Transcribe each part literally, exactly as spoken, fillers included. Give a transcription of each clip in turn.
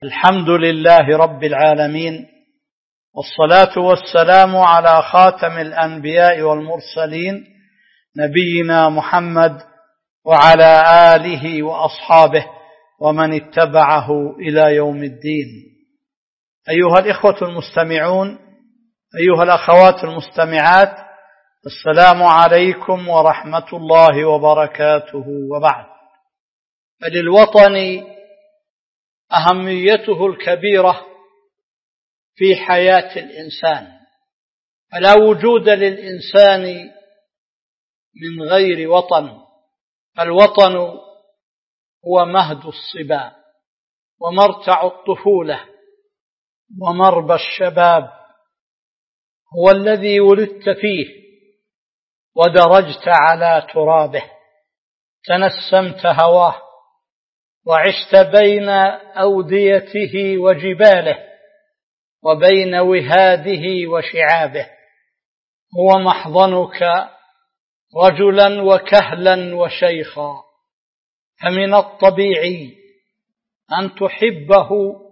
الحمد لله رب العالمين، والصلاة والسلام على خاتم الأنبياء والمرسلين نبينا محمد وعلى آله وأصحابه ومن اتبعه إلى يوم الدين. أيها الإخوة المستمعون، أيها الأخوات المستمعات، السلام عليكم ورحمة الله وبركاته. وبعد، فللوطن أهميته الكبيرة في حياة الإنسان، فلا وجود للإنسان من غير وطن. الوطن هو مهد الصبا ومرتع الطفولة ومربى الشباب، هو الذي ولدت فيه ودرجت على ترابه، تنسمت هواه وعشت بين أوديته وجباله وبين وهاده وشعابه. هو محضنك رجلا وكهلا وشيخا، فمن الطبيعي أن تحبه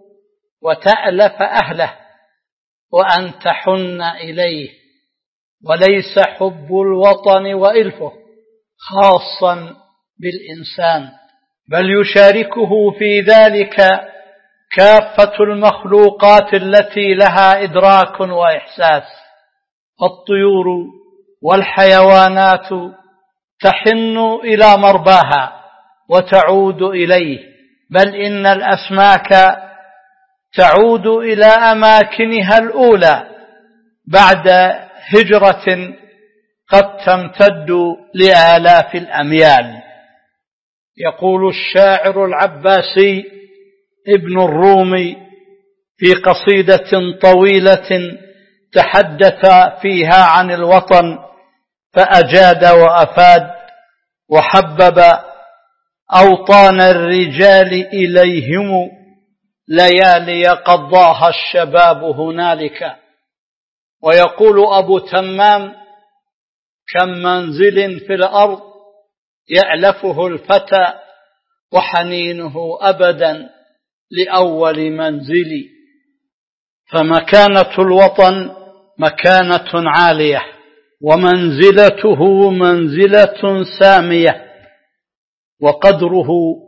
وتألف أهله وأن تحن إليه، وليس حب الوطن وإلفه خاصا بالإنسان، بل يشاركه في ذلك كافة المخلوقات التي لها إدراك وإحساس. الطيور والحيوانات تحن إلى مرباها وتعود إليه، بل إن الأسماك تعود إلى أماكنها الأولى بعد هجرة قد تمتد لآلاف الأميال. يقول الشاعر العباسي ابن الرومي في قصيدة طويلة تحدث فيها عن الوطن فأجاد وأفاد وحبب أوطان الرجال إليهم، ليالي قضاها الشباب هنالك. ويقول أبو تمام: كم منزل في الأرض يألفه الفتى وحنينه أبدا لأول منزل. فمكانة الوطن مكانة عالية، ومنزلته منزلة سامية، وقدره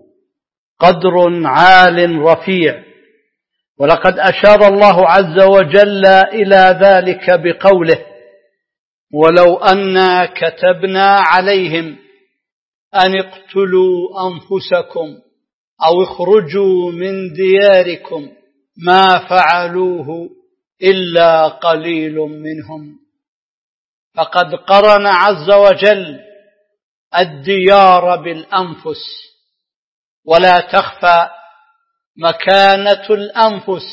قدر عال رفيع. ولقد أشار الله عز وجل إلى ذلك بقوله: ولو أنا كتبنا عليهم أن اقتلوا أنفسكم أو اخرجوا من دياركم ما فعلوه إلا قليل منهم. فقد قرن عز وجل الديار بالأنفس، ولا تخفى مكانة الأنفس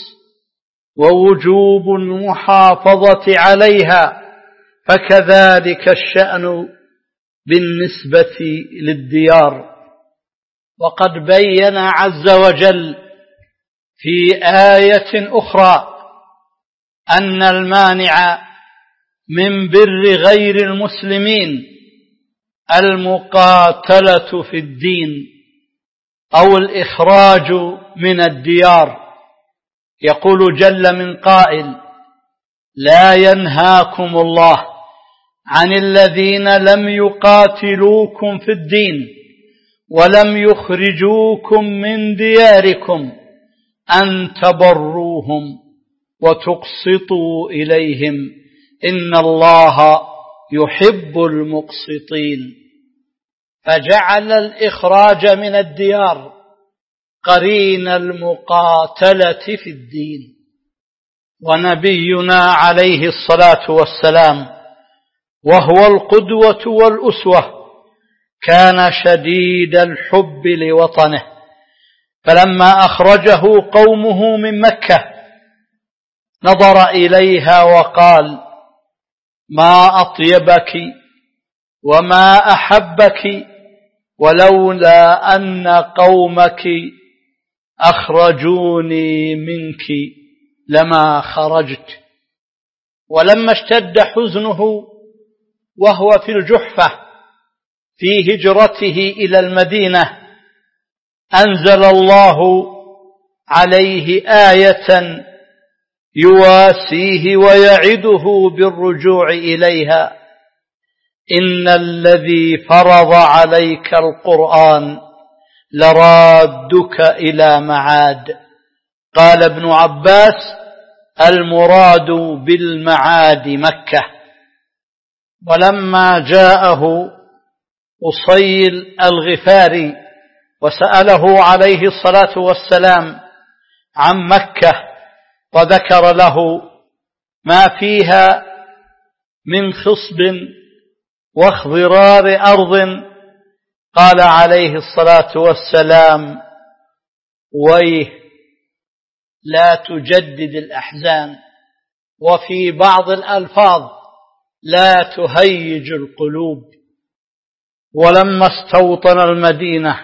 ووجوب المحافظة عليها، فكذلك الشأن بالنسبة للديار. وقد بين عز وجل في آية أخرى أن المانع من بر غير المسلمين المقاتلة في الدين أو الإخراج من الديار. يقول جل من قائل: لا ينهاكم الله عن الذين لم يقاتلوكم في الدين ولم يخرجوكم من دياركم أن تبروهم وتقسطوا إليهم إن الله يحب المقسطين. فجعل الإخراج من الديار قرين المقاتلة في الدين. ونبينا عليه الصلاة والسلام وهو القدوة والأسوة كان شديد الحب لوطنه، فلما أخرجه قومه من مكة نظر إليها وقال: ما أطيبك وما أحبك، ولولا أن قومك أخرجوني منك لما خرجت. ولما اشتد حزنه وهو في الجحفة في هجرته إلى المدينة أنزل الله عليه آية يواسيه ويعده بالرجوع إليها: إن الذي فرض عليك القرآن لرادك إلى معاد. قال ابن عباس: المراد بالمعاد مكة. ولما جاءه أصيل الغفاري وسأله عليه الصلاة والسلام عن مكة وذكر له ما فيها من خصب واخضرار أرض، قال عليه الصلاة والسلام: ويه، لا تجدد الأحزان. وفي بعض الألفاظ: لا تهيج القلوب. ولما استوطن المدينة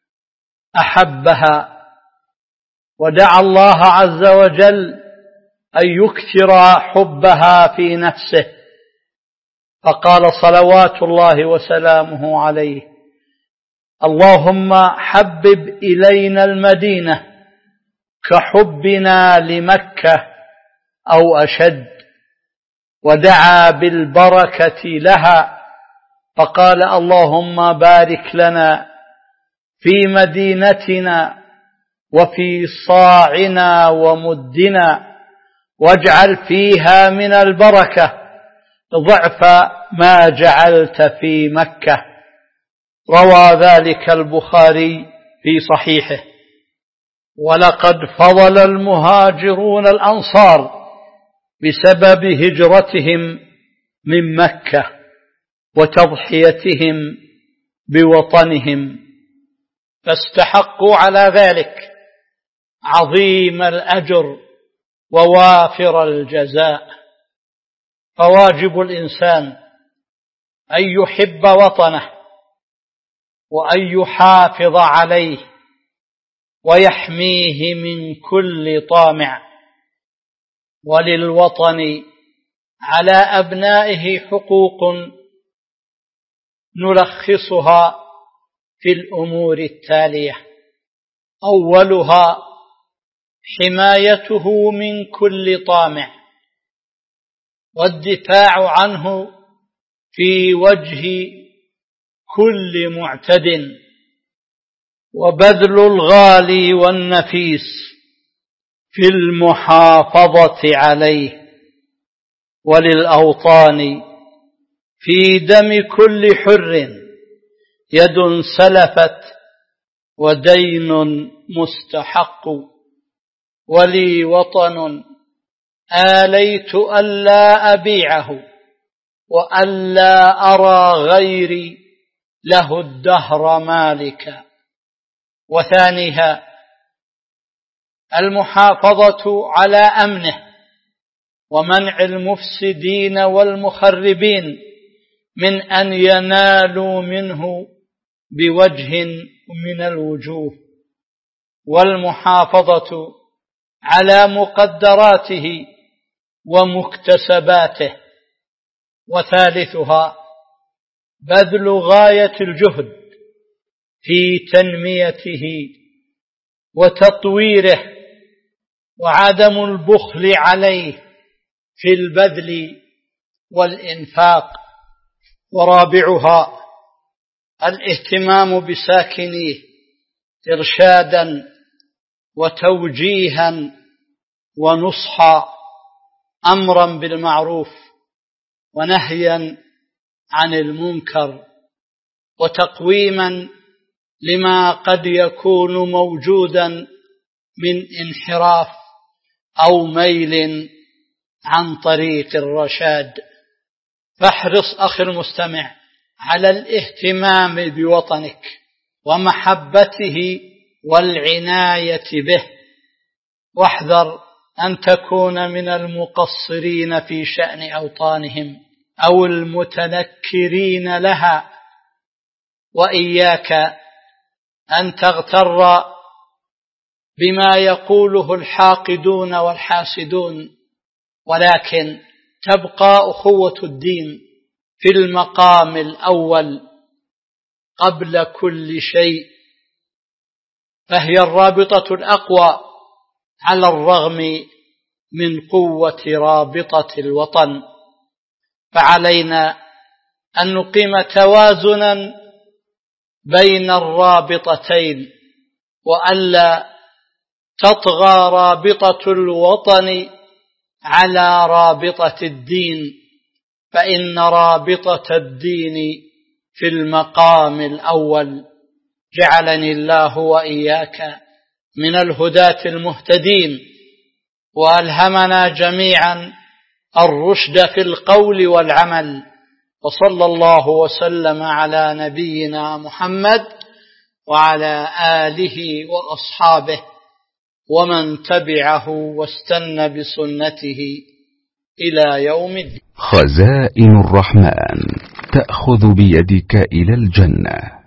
أحبها ودعا الله عز وجل أن يكثر حبها في نفسه، فقال صلوات الله وسلامه عليه: اللهم حبب إلينا المدينة كحبنا لمكة أو أشد. ودعا بالبركة لها فقال: اللهم بارك لنا في مدينتنا وفي صاعنا ومدنا، واجعل فيها من البركة ضعف ما جعلت في مكة. روى ذلك البخاري في صحيحه. ولقد فضل المهاجرون الأنصار بسبب هجرتهم من مكة وتضحيتهم بوطنهم، فاستحقوا على ذلك عظيم الأجر ووافر الجزاء. فواجب الإنسان أن يحب وطنه وأن يحافظ عليه ويحميه من كل طامع. وللوطن على أبنائه حقوق نلخصها في الأمور التالية: أولها حمايته من كل طامع، والدفاع عنه في وجه كل معتد، وبذل الغالي والنفيس في المحافظة عليه. وللأوطان في دم كل حر يد سلفت ودين مستحق. ولي وطن آليت ألا أبيعه وألا أرى غيري له الدهر مالكا. وثانيها المحافظة على أمنه ومنع المفسدين والمخربين من أن ينالوا منه بوجه من الوجوه، والمحافظة على مقدراته ومكتسباته. وثالثها بذل غاية الجهد في تنميته وتطويره، وعدم البخل عليه في البذل والإنفاق. ورابعها الاهتمام بساكنيه إرشادا وتوجيها ونصحا، أمرا بالمعروف ونهيا عن المنكر، وتقويما لما قد يكون موجودا من انحراف أو ميل عن طريق الرشاد. فاحرص أخي المستمع على الاهتمام بوطنك ومحبته والعناية به، واحذر أن تكون من المقصرين في شأن أوطانهم أو المتنكرين لها. وإياك أن تغتر بما يقوله الحاقدون والحاسدون، ولكن تبقى أخوة الدين في المقام الأول قبل كل شيء، فهي الرابطة الأقوى على الرغم من قوة رابطة الوطن. فعلينا أن نقيم توازنا بين الرابطتين، وألا تطغى رابطة الوطن على رابطة الدين، فإن رابطة الدين في المقام الأول. جعلني الله وإياك من الهداة المهتدين، وألهمنا جميعا الرشد في القول والعمل. وصلى الله وسلم على نبينا محمد وعلى آله وأصحابه ومن تبعه واستنى بسنته إلى يوم الدين. خزائن الرحمن تأخذ بيدك إلى الجنة.